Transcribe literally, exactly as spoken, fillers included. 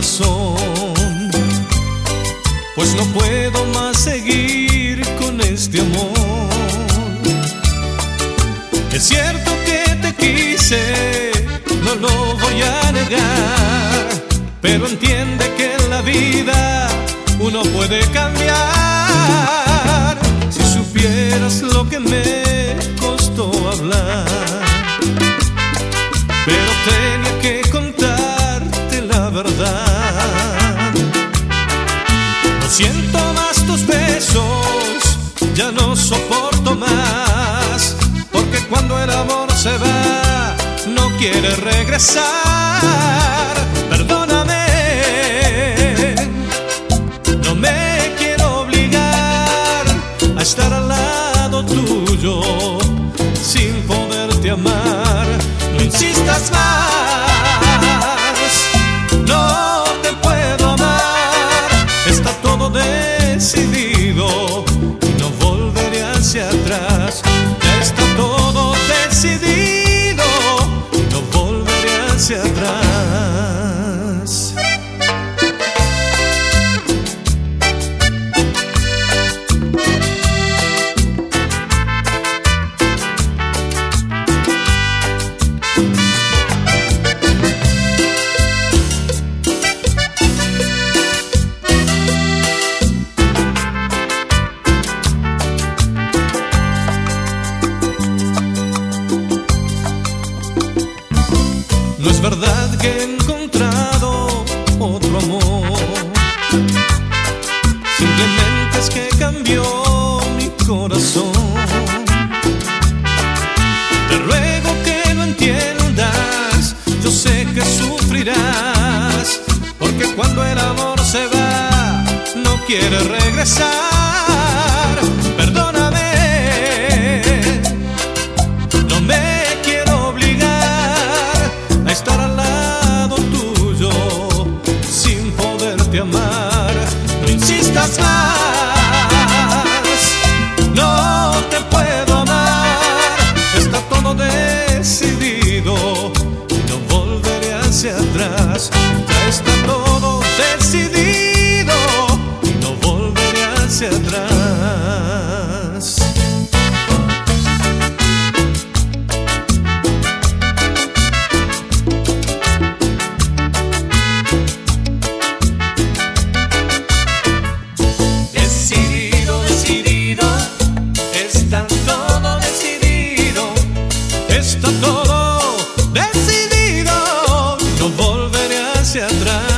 corazón, pues no puedo más seguir con este amor. Es cierto que te quise, no lo voy a negar, pero entiende que en la vida uno puede cambiar. Si supieras lo que me costó hablar, pero tenía que contarte la verdad. No siento más tus besos, ya no soporto más, porque cuando el amor se va, no quiere regresar. Perdóname, no me quiero obligar a estar al lado tuyo sin poderte amar. No insistas más, no te puedo amar. Está todo decidido y no volveré hacia atrás. Ya está todo decidido y no volveré hacia atrás. No es verdad que he encontrado otro amor, simplemente es que cambió mi corazón. Te ruego que lo entiendas, yo sé que sufrirás, porque cuando el amor se va, no quiere regresar. Perdóname, no me quiero obligar a estar al lado tuyo sin poderte amar. No insistas más, no te puedo amar. Está todo decidido y no volveré hacia atrás. Ya está todo decidido y no volveré hacia atrás. Está todo decidido, no volveré hacia atrás.